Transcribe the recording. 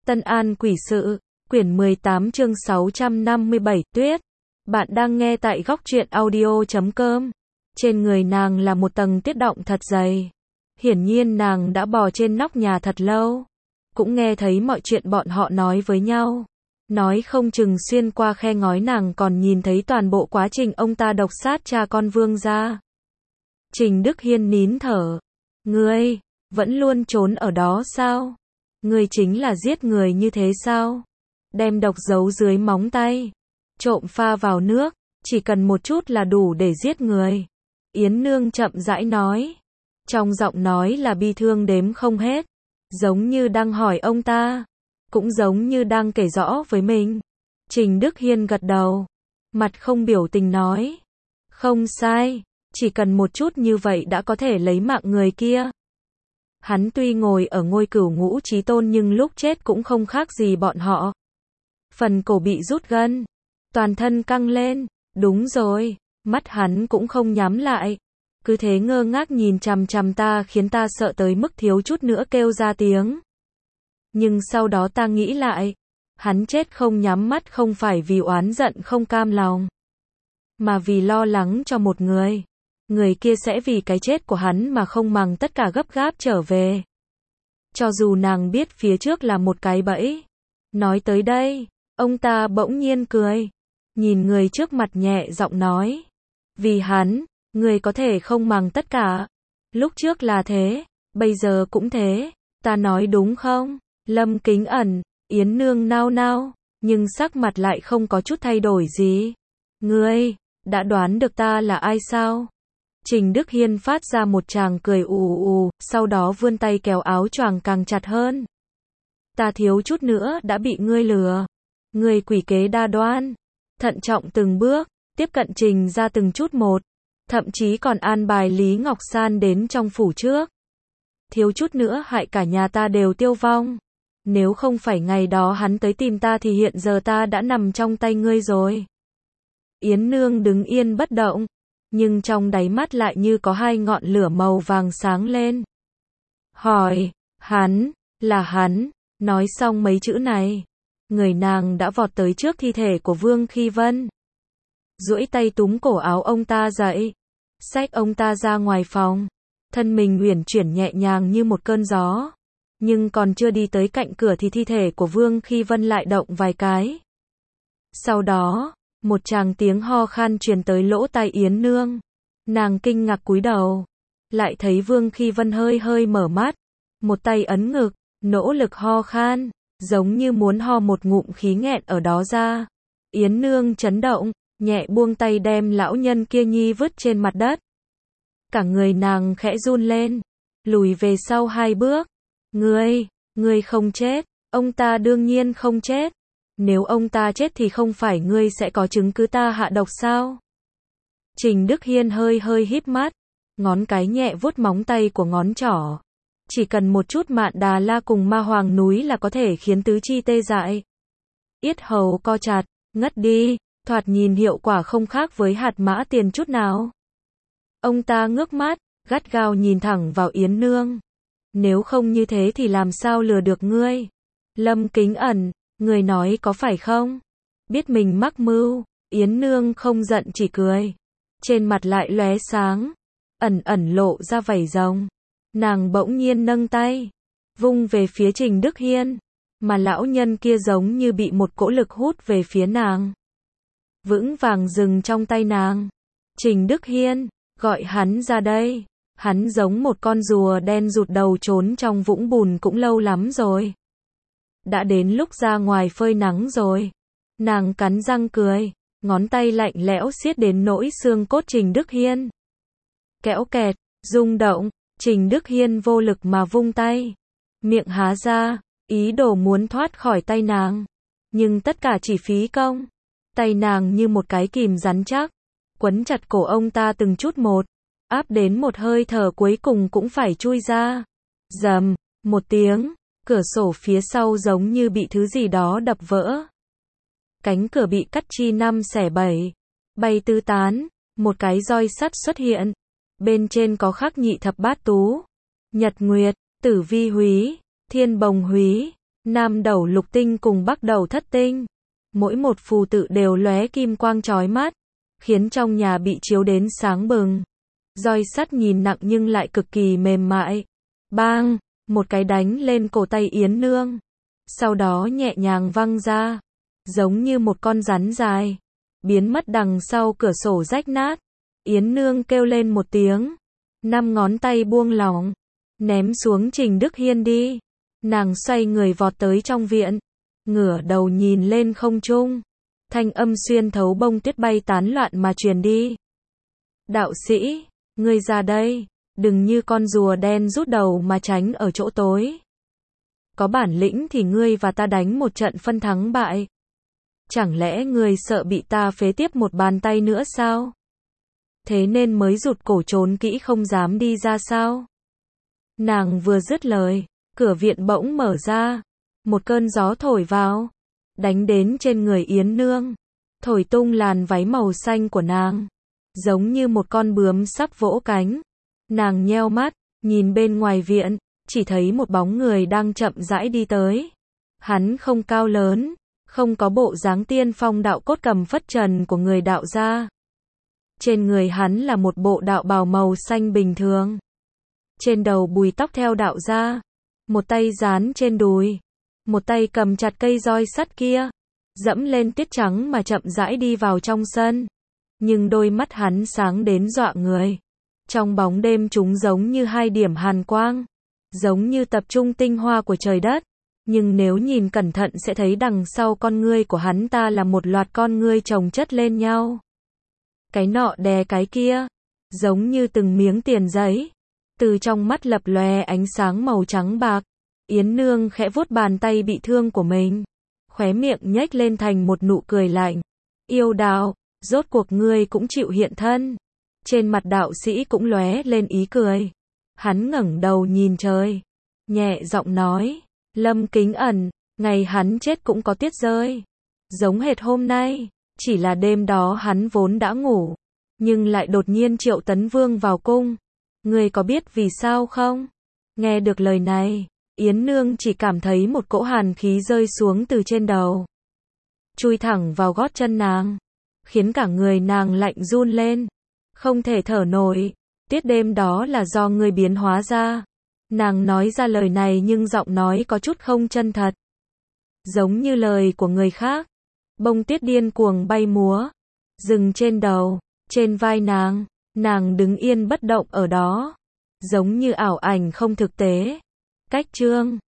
Tân An Quỷ Sự, quyển 18 chương 657, Tuyết. Bạn đang nghe tại góc truyện audio.com. Trên người nàng là một tầng tuyết đọng thật dày. Hiển nhiên nàng đã bò trên nóc nhà thật lâu. Cũng nghe thấy mọi chuyện bọn họ nói với nhau. Nói không chừng xuyên qua khe ngói nàng còn nhìn thấy toàn bộ quá trình ông ta độc sát cha con Vương gia. Trình Đức Hiên nín thở. Ngươi, vẫn luôn trốn ở đó sao? Ngươi chính là giết người như thế sao? Đem độc giấu dưới móng tay, trộm pha vào nước, chỉ cần một chút là đủ để giết người. Yến Nương chậm rãi nói, trong giọng nói là bi thương đếm không hết, giống như đang hỏi ông ta, cũng giống như đang kể rõ với mình. Trình Đức Hiên gật đầu, mặt không biểu tình nói, không sai, chỉ cần một chút như vậy đã có thể lấy mạng người kia. Hắn tuy ngồi ở ngôi cửu ngũ chí tôn nhưng lúc chết cũng không khác gì bọn họ. Phần cổ bị rút gân, toàn thân căng lên, đúng rồi, mắt hắn cũng không nhắm lại. Cứ thế ngơ ngác nhìn chằm chằm ta khiến ta sợ tới mức thiếu chút nữa kêu ra tiếng. Nhưng sau đó ta nghĩ lại, hắn chết không nhắm mắt không phải vì oán giận không cam lòng, mà vì lo lắng cho một người. Người kia sẽ vì cái chết của hắn mà không màng tất cả gấp gáp trở về. Cho dù nàng biết phía trước là một cái bẫy. Nói tới đây, ông ta bỗng nhiên cười. Nhìn người trước mặt nhẹ giọng nói. Vì hắn, người có thể không màng tất cả. Lúc trước là thế, bây giờ cũng thế. Ta nói đúng không? Lâm Kính Ẩn, Yến Nương nao nao, nhưng sắc mặt lại không có chút thay đổi gì. Ngươi, đã đoán được ta là ai sao? Trình Đức Hiên phát ra một tràng cười ù ù, sau đó vươn tay kéo áo choàng càng chặt hơn. Ta thiếu chút nữa đã bị ngươi lừa. Ngươi quỷ kế đa đoan, thận trọng từng bước, tiếp cận Trình ra từng chút một, thậm chí còn an bài Lý Ngọc San đến trong phủ trước. Thiếu chút nữa hại cả nhà ta đều tiêu vong. Nếu không phải ngày đó hắn tới tìm ta thì hiện giờ ta đã nằm trong tay ngươi rồi. Yến Nương đứng yên bất động, nhưng trong đáy mắt lại như có hai ngọn lửa màu vàng sáng lên. Hỏi, là hắn, nói xong mấy chữ này, người nàng đã vọt tới trước thi thể của Vương Khi Vân. Duỗi tay túm cổ áo ông ta dậy, xách ông ta ra ngoài phòng, thân mình uyển chuyển nhẹ nhàng như một cơn gió. Nhưng còn chưa đi tới cạnh cửa thì thi thể của Vương Khi Vân lại động vài cái. Sau đó, một tràng tiếng ho khan truyền tới lỗ tai Yến Nương. Nàng kinh ngạc cúi đầu, lại thấy Vương Khi Vân hơi hơi mở mắt, một tay ấn ngực, nỗ lực ho khan, giống như muốn ho một ngụm khí nghẹn ở đó ra. Yến Nương chấn động, nhẹ buông tay đem lão nhân kia nhi vứt trên mặt đất. Cả người nàng khẽ run lên, lùi về sau hai bước. Ngươi không chết, ông ta đương nhiên không chết. Nếu ông ta chết thì không phải ngươi sẽ có chứng cứ ta hạ độc sao? Trình Đức Hiên hơi hơi híp mắt, ngón cái nhẹ vuốt móng tay của ngón trỏ. Chỉ cần một chút Mạn Đà La cùng Ma Hoàng núi là có thể khiến tứ chi tê dại. Yết hầu co chặt, ngất đi, thoạt nhìn hiệu quả không khác với hạt mã tiền chút nào. Ông ta ngước mắt, gắt gao nhìn thẳng vào Yến Nương. Nếu không như thế thì làm sao lừa được ngươi? Lâm Kính Ẩn, người nói có phải không? Biết mình mắc mưu, Yến Nương không giận chỉ cười. Trên mặt lại lóe sáng, ẩn ẩn lộ ra vảy rồng. Nàng bỗng nhiên nâng tay, vung về phía Trình Đức Hiên, mà lão nhân kia giống như bị một cỗ lực hút về phía nàng. Vững vàng dừng trong tay nàng. Trình Đức Hiên, gọi hắn ra đây. Hắn giống một con rùa đen rụt đầu trốn trong vũng bùn cũng lâu lắm rồi. Đã đến lúc ra ngoài phơi nắng rồi. Nàng cắn răng cười, ngón tay lạnh lẽo siết đến nỗi xương cốt Trình Đức Hiên. Kẽo kẹt, rung động, Trình Đức Hiên vô lực mà vung tay. Miệng há ra, ý đồ muốn thoát khỏi tay nàng. Nhưng tất cả chỉ phí công. Tay nàng như một cái kìm rắn chắc, quấn chặt cổ ông ta từng chút một, áp đến một hơi thở cuối cùng cũng phải chui ra. Rầm, một tiếng, cửa sổ phía sau giống như bị thứ gì đó đập vỡ. Cánh cửa bị cắt chi năm xẻ bảy, bay tứ tán, một cái roi sắt xuất hiện. Bên trên có khắc Nhị Thập Bát Tú, Nhật Nguyệt, Tử Vi Húy, Thiên Bồng Húy, Nam đầu lục tinh cùng bắc đầu thất tinh. Mỗi một phù tự đều lóe kim quang chói mắt, khiến trong nhà bị chiếu đến sáng bừng. Roi sắt nhìn nặng nhưng lại cực kỳ mềm mại. Bang, một cái đánh lên cổ tay Yến Nương. Sau đó nhẹ nhàng văng ra, giống như một con rắn dài, biến mất đằng sau cửa sổ rách nát. Yến Nương kêu lên một tiếng, 5 ngón tay buông lỏng, ném xuống Trình Đức Hiên đi. Nàng xoay người vọt tới trong viện, ngửa đầu nhìn lên không trung, thanh âm xuyên thấu bông tuyết bay tán loạn mà truyền đi. Đạo sĩ, ngươi ra đây, đừng như con rùa đen rút đầu mà tránh ở chỗ tối. Có bản lĩnh thì ngươi và ta đánh một trận phân thắng bại. Chẳng lẽ ngươi sợ bị ta phế tiếp một bàn tay nữa sao? Thế nên mới rụt cổ trốn kỹ không dám đi ra sao? Nàng vừa dứt lời, cửa viện bỗng mở ra, một cơn gió thổi vào, đánh đến trên người Yến Nương, thổi tung làn váy màu xanh của nàng, giống như một con bướm sắp vỗ cánh. Nàng nheo mắt, nhìn bên ngoài viện, chỉ thấy một bóng người đang chậm rãi đi tới. Hắn không cao lớn, không có bộ dáng tiên phong đạo cốt cầm phất trần của người đạo gia. Trên người hắn là một bộ đạo bào màu xanh bình thường. Trên đầu bùi tóc theo đạo gia, một tay dán trên đùi, một tay cầm chặt cây roi sắt kia, dẫm lên tuyết trắng mà chậm rãi đi vào trong sân. Nhưng đôi mắt hắn sáng đến dọa người. Trong bóng đêm chúng giống như 2 điểm hàn quang, giống như tập trung tinh hoa của trời đất. Nhưng nếu nhìn cẩn thận sẽ thấy đằng sau con ngươi của hắn ta là một loạt con ngươi chồng chất lên nhau. Cái nọ đè cái kia, giống như từng miếng tiền giấy. Từ trong mắt lập lòe ánh sáng màu trắng bạc. Yến Nương khẽ vuốt bàn tay bị thương của mình, khóe miệng nhếch lên thành một nụ cười lạnh. Yêu đạo, rốt cuộc ngươi cũng chịu hiện thân. Trên mặt đạo sĩ cũng lóe lên ý cười. Hắn ngẩng đầu nhìn trời, nhẹ giọng nói, Lâm Kính Ẩn, ngày hắn chết cũng có tuyết rơi. Giống hệt hôm nay, chỉ là đêm đó hắn vốn đã ngủ, nhưng lại đột nhiên triệu Tấn Vương vào cung. Ngươi có biết vì sao không? Nghe được lời này, Yến Nương chỉ cảm thấy một cỗ hàn khí rơi xuống từ trên đầu, chui thẳng vào gót chân nàng, khiến cả người nàng lạnh run lên, không thể thở nổi. Tuyết đêm đó là do ngươi biến hóa ra. Nàng nói ra lời này nhưng giọng nói có chút không chân thật, giống như lời của người khác. Bông tuyết điên cuồng bay múa, dừng trên đầu, trên vai nàng. Nàng đứng yên bất động ở đó, giống như ảo ảnh không thực tế. Cách chương